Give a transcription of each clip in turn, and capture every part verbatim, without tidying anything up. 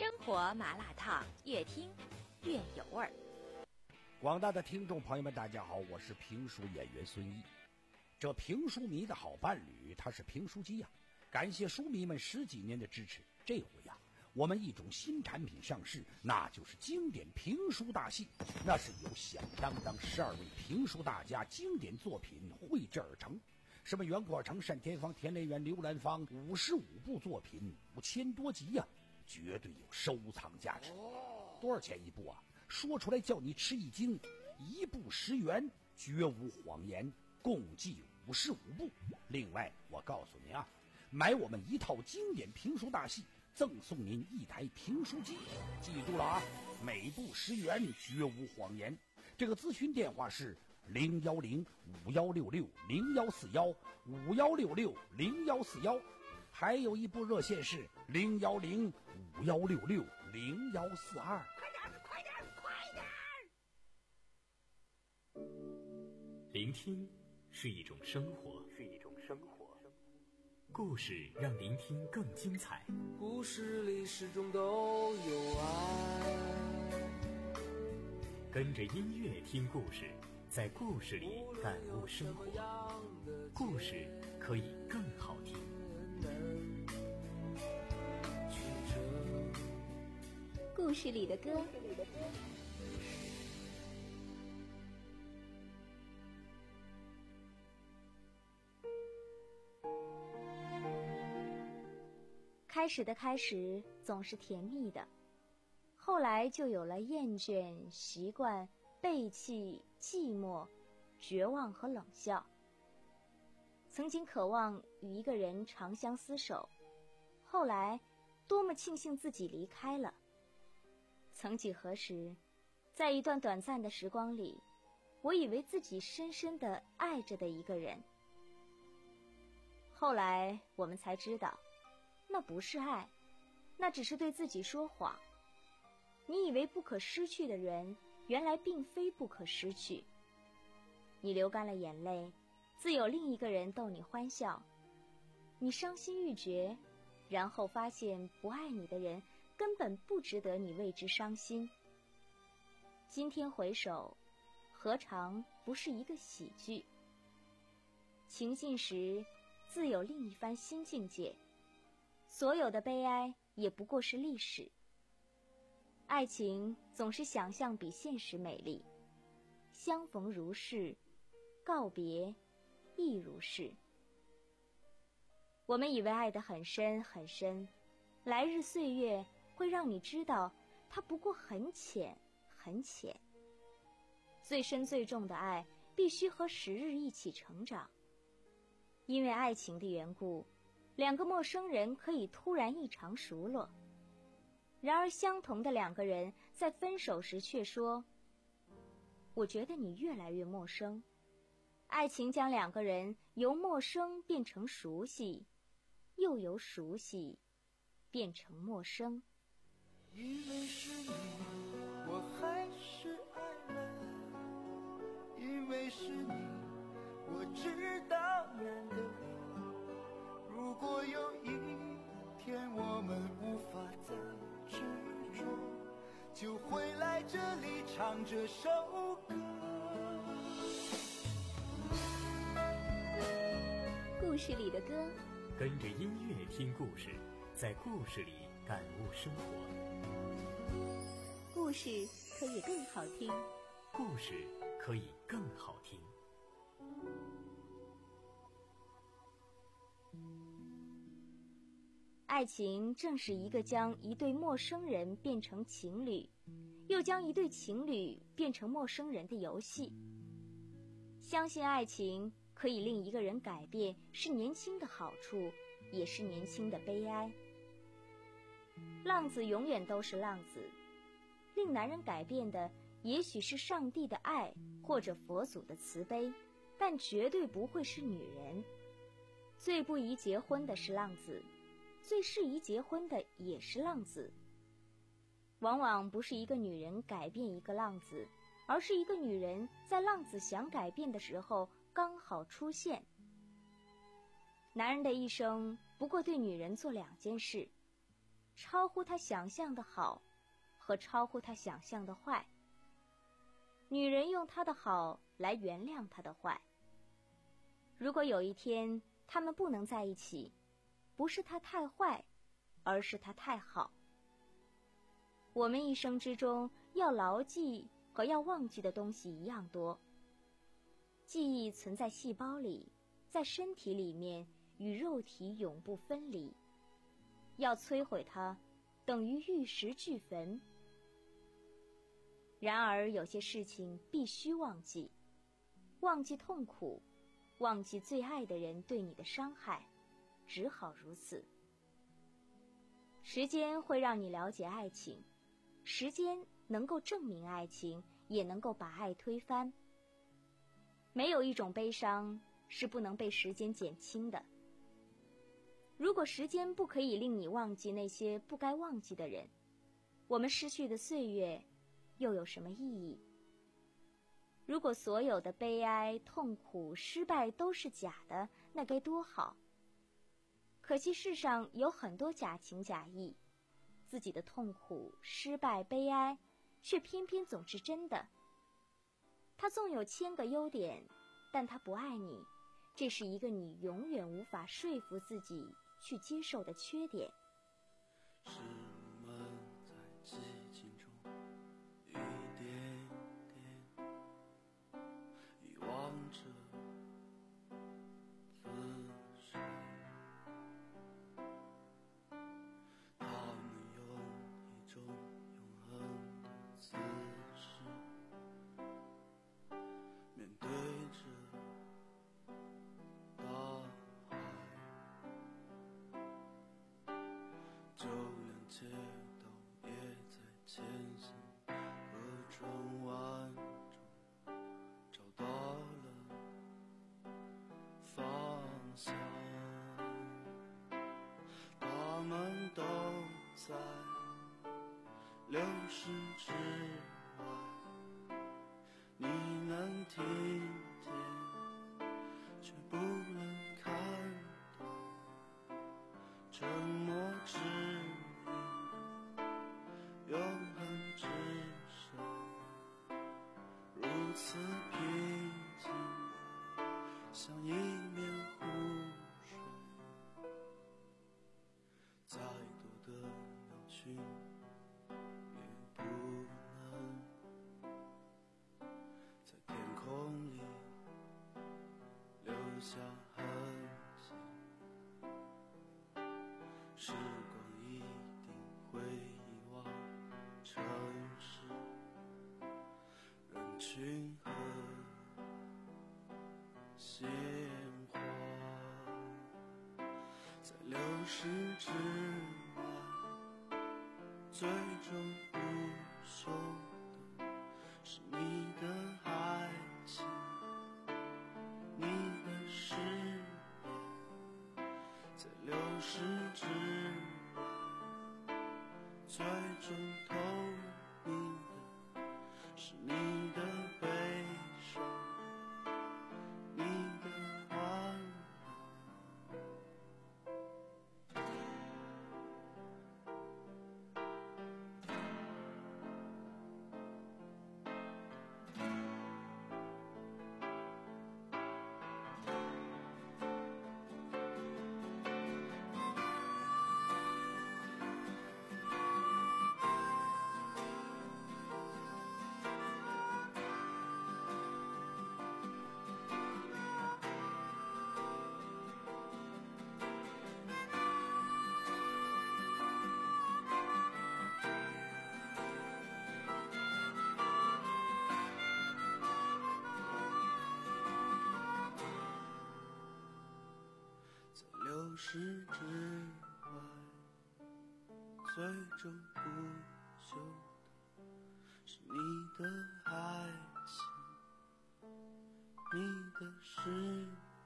生活麻辣烫，越听越有味儿。 广大的听众朋友们，大家好，我是评书演员孙一。这评书迷的好伴侣，他是评书机呀、啊！感谢书迷们十几年的支持。这回呀、啊，我们一种新产品上市，那就是经典评书大戏。那是由响当当十二位评书大家经典作品绘制而成。什么袁国成、单田芳、田连元、刘兰芳，五十五部作品，五千多集呀、啊，绝对有收藏价值。多少钱一部啊？说出来叫你吃一惊，一部十元，绝无谎言，共计五十五部。另外，我告诉您啊，买我们一套经典评书大戏，赠送您一台评书机。记住了啊，每部十元，绝无谎言。这个咨询电话是零幺零五幺六六零幺四幺五幺六六零幺四幺，还有一部热线是零幺零五幺六六零幺四二。 快点，快点，快点！ 聆听是一种生活，是一种生活。故事让聆听更精彩。 故事里始终都有爱。 跟着音乐听故事，在故事里感悟生活。故事可以更好听。 故事里的歌。开始的开始总是甜蜜的，后来就有了厌倦、习惯、背弃、寂寞、绝望和冷笑。曾经渴望与一个人长相厮守，后来多么庆幸自己离开了。曾几何时，在一段短暂的时光里，我以为自己深深地爱着的一个人，后来我们才知道，那不是爱，那只是对自己说谎。你以为不可失去的人，原来并非不可失去。你流干了眼泪，自有另一个人逗你欢笑。你伤心欲绝，然后发现不爱你的人根本不值得你为之伤心。今天回首，何尝不是一个喜剧？情尽时，自有另一番新境界。所有的悲哀也不过是历史。爱情总是想象比现实美丽，相逢如是，告别亦如是。我们以为爱得很深很深，来日岁月会让你知道它不过很浅很浅。最深最重的爱必须和时日一起成长。因为爱情的缘故，两个陌生人可以突然异常熟络，然而相同的两个人在分手时却说，我觉得你越来越陌生。爱情将两个人由陌生变成熟悉，又由熟悉变成陌生。 因为是你，我还是爱了。因为是你，我知道难得。如果有一天我们无法再执着，就回来这里唱这首歌。 故事里的歌， 跟着音乐听故事，在故事里感悟生活。 故事可以更好听， 故事可以更好听。 爱情正是一个将一对陌生人变成情侣，又将一对情侣变成陌生人的游戏。相信爱情可以令一个人改变，是年轻的好处，也是年轻的悲哀。浪子永远都是浪子，令男人改变的也许是上帝的爱，或者佛祖的慈悲，但绝对不会是女人。最不宜结婚的是浪子，最适宜结婚的也是浪子。往往不是一个女人改变一个浪子，而是一个女人在浪子想改变的时候刚好出现。男人的一生不过对女人做两件事， 超乎他想象的好和超乎他想象的坏。女人用他的好来原谅他的坏。如果有一天他们不能在一起，不是他太坏，而是他太好。我们一生之中要牢记和要忘记的东西一样多。记忆存在细胞里，在身体里面，与肉体永不分离。要摧毁它，等于玉石俱焚。然而有些事情必须忘记，忘记痛苦，忘记最爱的人对你的伤害，只好如此。时间会让你了解爱情，时间能够证明爱情，也能够把爱推翻。没有一种悲伤是不能被时间减轻的。如果时间不可以令你忘记那些不该忘记的人，我们失去的岁月又有什么意义？如果所有的悲哀、痛苦、失败都是假的，那该多好。可惜世上有很多假情假意，自己的痛苦、失败、悲哀，却偏偏总是真的。他纵有千个优点，但他不爱你，这是一个你永远无法说服自己去接受的缺点。 是我们在寂静中一点点遗忘着自身，他们用一种永恒的姿势面对着大海，就连街道也在前行和转弯中找到了方向。他们都在流逝之外，你能听见却不能看到，沉默之音，永恒之声，如此平静，像一面湖水。再多的鸟群也不能在天空里留下痕迹，时光一定会遗忘城市人群和鲜花，在流逝之外，最终不朽的是你的爱情，你的誓言，在流逝之外，最终透明的是你的悲伤，你的欢流逝之外，最终不朽的是你的爱情，你的誓言，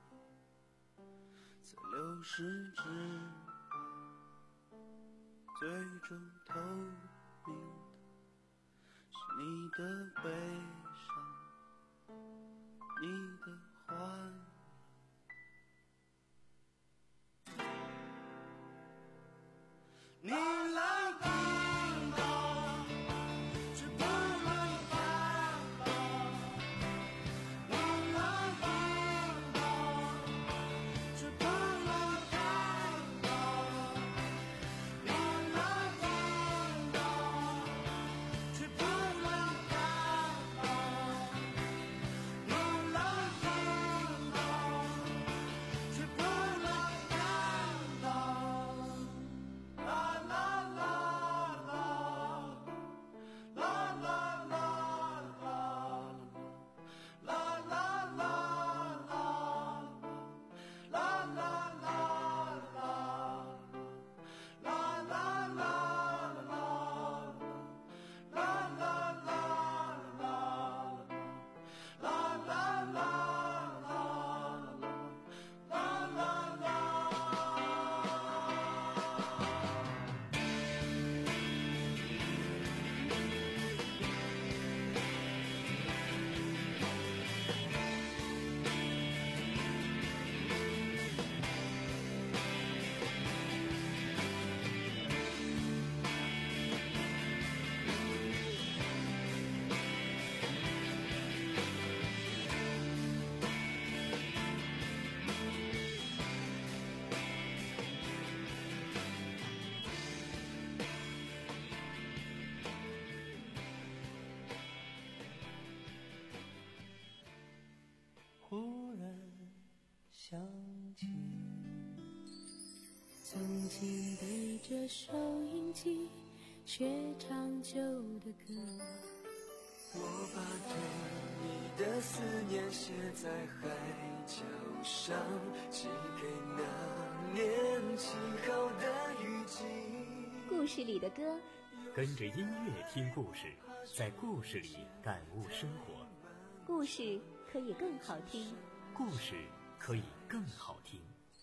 在流逝之外，最终透明的是你的悲伤，你的欢乐。你来曾经对着收音机学唱旧的歌， 我把对你的思念写在海角上，寄给那年晴好的雨季。 故事里的歌， 跟着音乐听故事，在故事里感悟生活。 故事可以更好听， 故事可以更好听。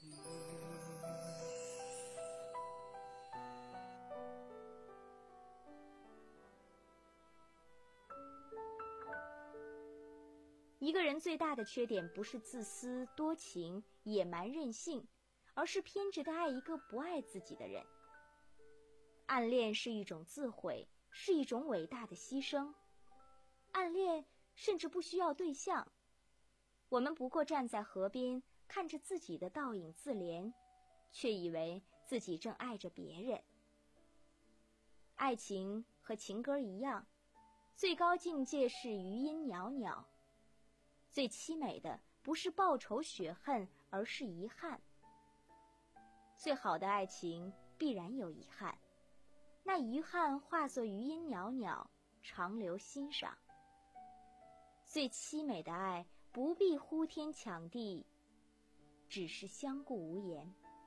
一个人最大的缺点不是自私、多情、野蛮、任性，而是偏执地爱一个不爱自己的人。暗恋是一种自毁，是一种伟大的牺牲。暗恋甚至不需要对象，我们不过站在河边，看着自己的倒影自怜，却以为自己正爱着别人。爱情和情歌一样，最高境界是余音袅袅。最凄美的不是报仇雪恨，而是遗憾。最好的爱情必然有遗憾，那遗憾化作余音袅袅，长留欣赏。最凄美的爱不必呼天抢地，只是相顾无言。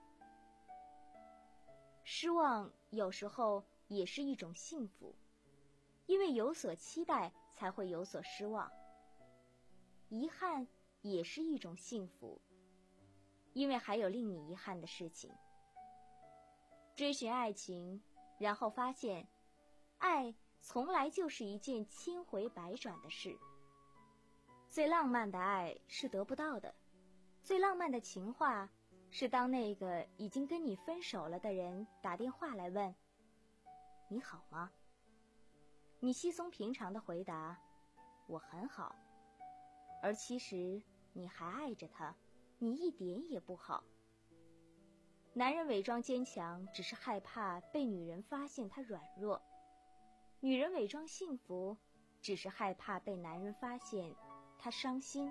失望有时候也是一种幸福，因为有所期待才会有所失望。遗憾也是一种幸福，因为还有令你遗憾的事情。追寻爱情，然后发现，爱从来就是一件千回百转的事。最浪漫的爱是得不到的，最浪漫的情话是当那个已经跟你分手了的人打电话来问你好吗，你稀松平常的回答我很好，而其实你还爱着他，你一点也不好。男人伪装坚强，只是害怕被女人发现他软弱；女人伪装幸福，只是害怕被男人发现他伤心。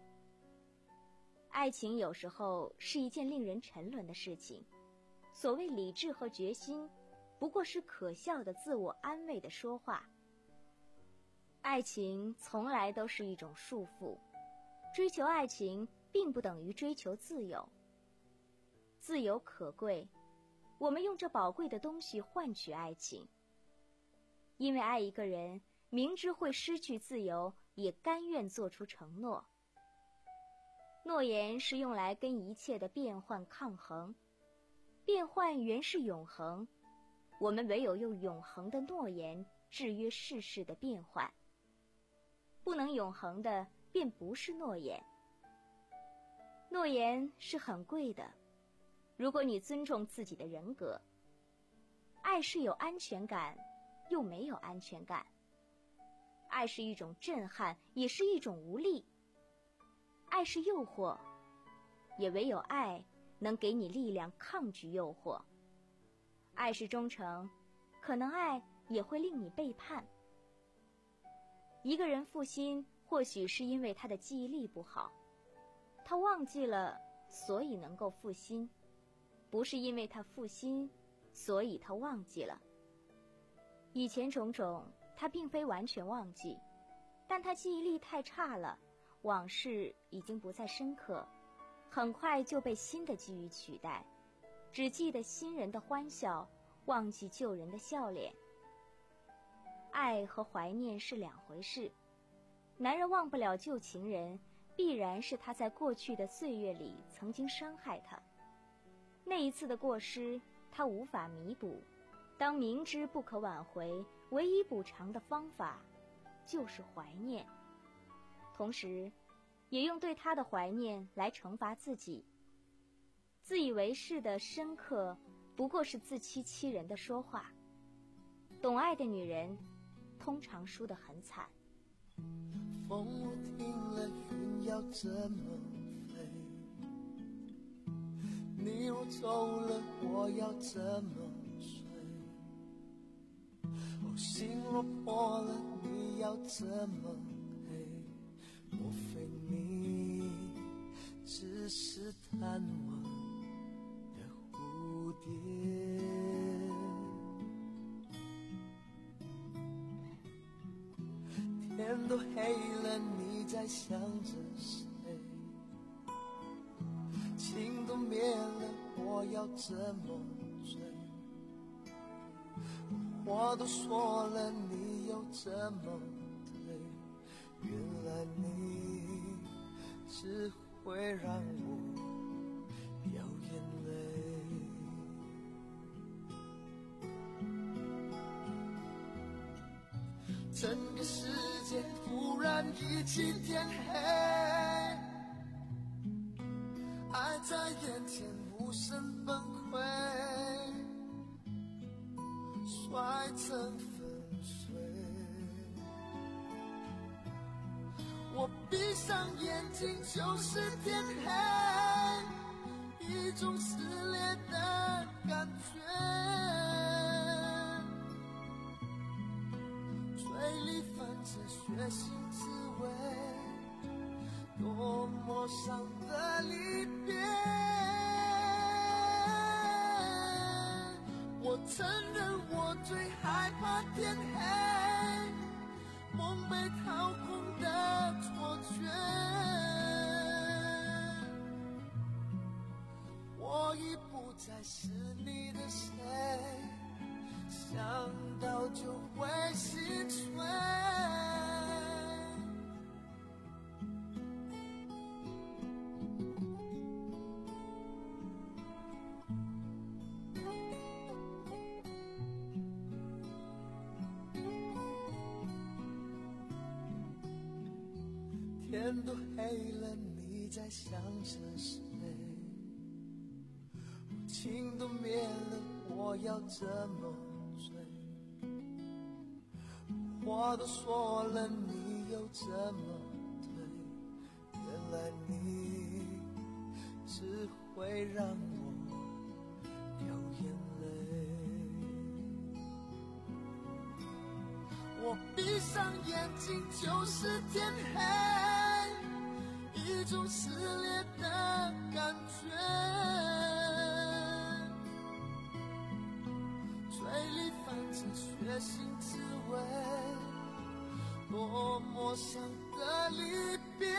爱情有时候是一件令人沉沦的事情，所谓理智和决心，不过是可笑的自我安慰的说话。爱情从来都是一种束缚，追求爱情并不等于追求自由。自由可贵，我们用这宝贵的东西换取爱情。因为爱一个人，明知会失去自由，也甘愿做出承诺。诺言是用来跟一切的变换抗衡，变换原是永恒，我们唯有用永恒的诺言制约世事的变换。不能永恒的便不是诺言。诺言是很贵的，如果你尊重自己的人格。爱是有安全感，又没有安全感。爱是一种震撼，也是一种无力。爱是诱惑，也唯有爱能给你力量抗拒诱惑。爱是忠诚，可能爱也会令你背叛。一个人负心，或许是因为他的记忆力不好，他忘记了，所以能够负心，不是因为他负心，所以他忘记了。以前种种，他并非完全忘记，但他记忆力太差了，往事已经不再深刻，很快就被新的记忆取代，只记得新人的欢笑，忘记旧人的笑脸。爱和怀念是两回事，男人忘不了旧情人，必然是他在过去的岁月里曾经伤害他。那一次的过失，他无法弥补，当明知不可挽回，唯一补偿的方法就是怀念，同时也用对他的怀念来惩罚自己。自以为是的深刻，不过是自欺欺人的说话。懂爱的女人通常输得很惨。 风不停了，云要怎么飞？你若走了，我要怎么睡？哦，心若破了，你要怎么陪？莫非你只是贪玩的蝴蝶？ 天都黑了，你在想着谁？情都灭了，我要怎么追？话都说了，你又怎么退？原来你只会让我掉眼泪。整个世界突然一起天黑，爱在眼前无声崩溃，摔成粉碎。我闭上眼睛就是天黑，一种撕裂的感觉，嘴里泛着血腥滋味，多么伤的离别。我承认我最害怕天黑，梦被掏空的错觉，我已不再是你的谁，想到就会心碎。天都黑了，你在想着谁？情都灭了，我要怎么追？话都说了，你又怎么退？原来你只会让我掉眼泪。我闭上眼睛就是天黑，一种撕裂的感觉，嘴里泛着血腥滋味，多么伤的离别。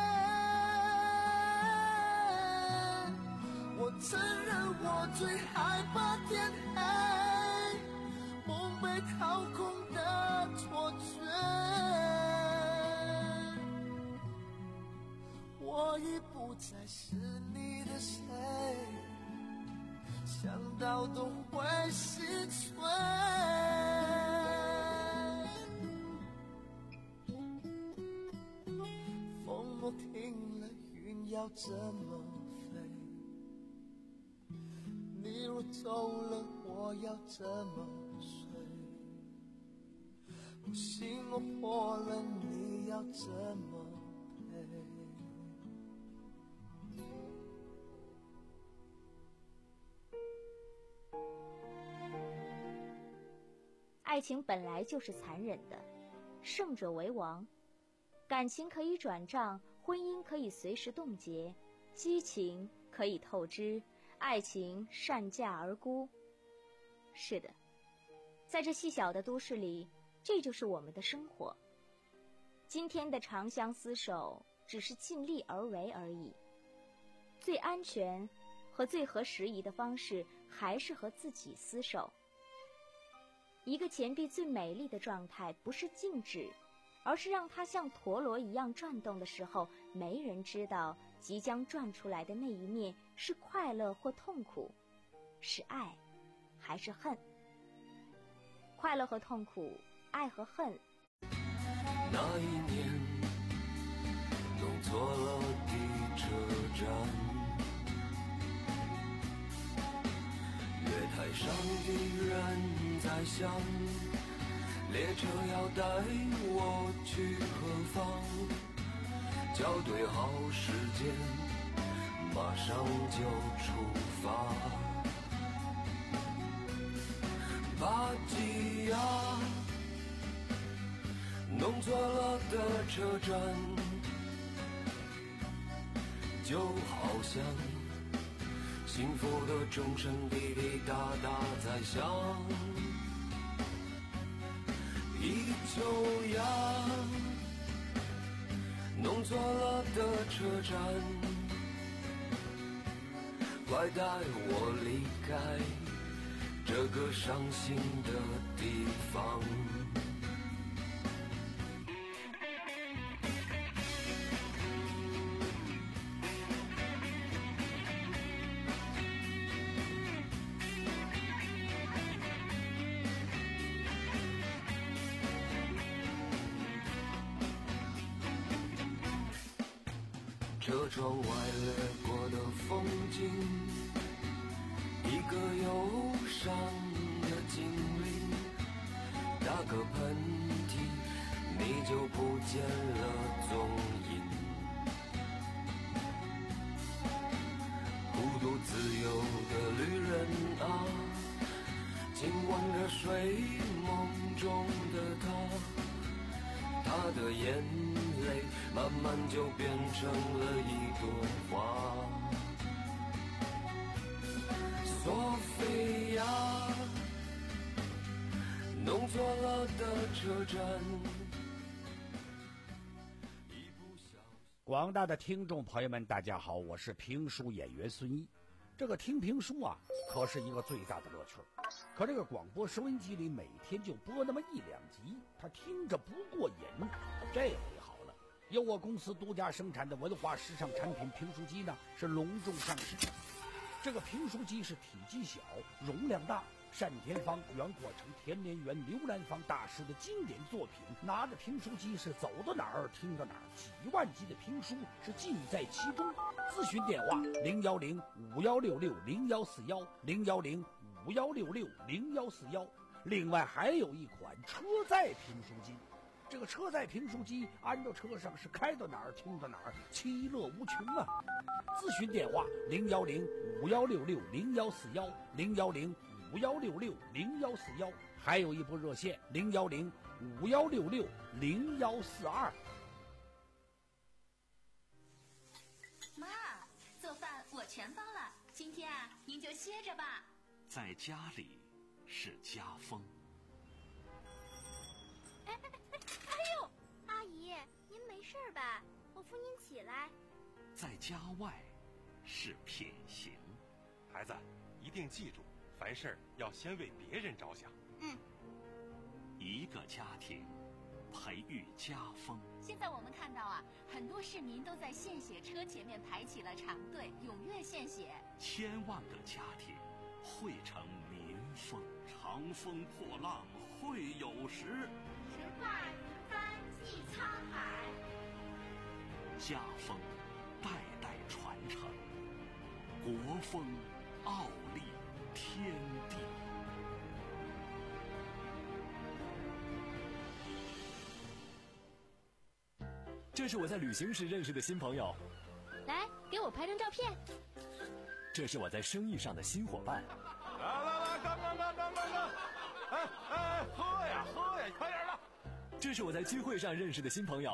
我承认我最害怕天黑，梦被掏空的错觉，我已不再是你的谁，想到都会心碎。风若停了，云要怎么飞？你若走了，我要怎么睡？我心若破了，你要怎么陪？ 爱情本来就是残忍的，胜者为王。感情可以转账，婚姻可以随时冻结，激情可以透支，爱情善价而沽。是的，在这细小的都市里，这就是我们的生活。今天的长相厮守，只是尽力而为而已。最安全和最合时宜的方式，还是和自己厮守。一个钱币最美丽的状态，不是静止，而是让它像陀螺一样转动的时候，没人知道即将转出来的那一面是快乐或痛苦，是爱还是恨。快乐和痛苦，爱和恨。 那一年弄错了地车站，月台上依然在想，列车要带我去何方？校对好时间，马上就出发。巴吉亚，弄错了的车站，就好像幸福的钟声滴滴答答在响，一个秋阳，弄错了的车站，快带我离开这个伤心的地方。车窗外掠过的风景，一个忧伤的精灵，打个喷嚏你就不见了踪影。孤独自由的旅人啊，亲吻着睡梦中的他，他的眼泪慢慢就变成了一朵花。索菲亚，弄错了的车站。 广大的听众朋友们大家好，我是评书演员孙一。这个听评书啊可是一个最大的乐趣，可这个广播收音机里每天就播那么一两集，他听着不过瘾。这回好了，由我公司独家生产的文化时尚产品评书机呢是隆重上市。这个评书机是体积小，容量大，单田芳、袁阔成、田连元、刘兰芳大师的经典作品，拿着评书机是走到哪儿听到哪儿，几万集的评书是尽在其中。咨询电话零幺零五幺六六零幺四幺零幺零五幺六六零幺四幺。另外还有一款车载评书机，这个车载评书机安到车上是开到哪儿听到哪儿，其乐无穷啊！咨询电话零幺零五幺六六零幺四幺零幺零五幺六六零幺四幺，还有一部热线零幺零五幺六六零幺四二。 妈，做饭我全包了，今天啊，您就歇着吧。 在家里是家风。 哎哎哎哎呦，阿姨，您没事吧？我扶您起来。 在家外是品行。 孩子，一定记住，凡事要先为别人着想。 嗯。 一个家庭培育家风。 现在我们看到啊，很多市民都在献血车前面排起了长队，踊跃献血。 千万个家庭汇成民风。长风破浪会有时， 直挂云帆济沧海。 家风代代传承，国风傲立天地。 这是我在旅行时认识的新朋友， 来给我拍张照片。 这是我在生意上的新伙伴。 来来来，干干干干干干！哎哎，喝呀喝呀，快点的！ 这是我在聚会上认识的新朋友。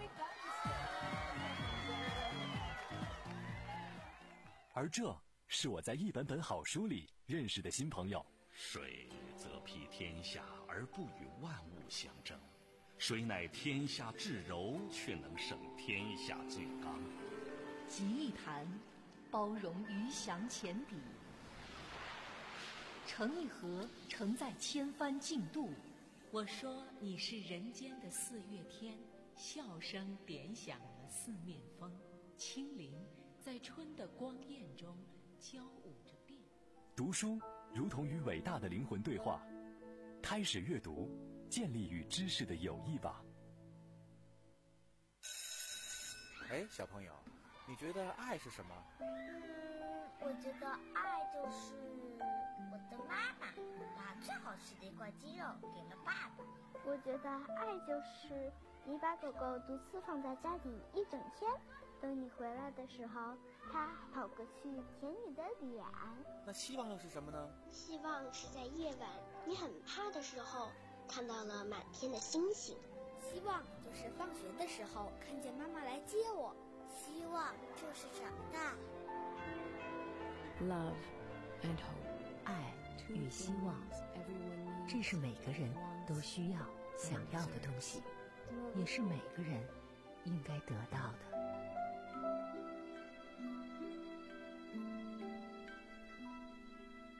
而这是我在一本本好书里认识的新朋友。 水则披天下而不与万物相争，水乃天下至柔，却能胜天下最刚。 集一坛，包容鱼翔浅底；盛一盒，盛在千帆竞渡。 我说你是人间的四月天，笑声点响了四面风，清灵在春的光艳中交舞着变。 读书如同与伟大的灵魂对话，开始阅读，建立与知识的友谊吧。 哎，小朋友，你觉得爱是什么？ 嗯，我觉得爱就是我的妈妈把最好吃的一块鸡肉给了爸爸。 我觉得爱就是你把狗狗独自放在家里一整天，等你回来的时候，它跑过去舔你的脸。 那希望又是什么呢？ 希望是在夜晚你很怕的时候，看到了满天的星星。 希望就是放学的时候看见妈妈来接我。 希望就是长大。 爱与希望，这是每个人都需要、想要的东西，也是每个人应该得到的。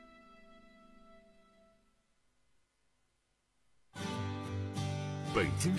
北京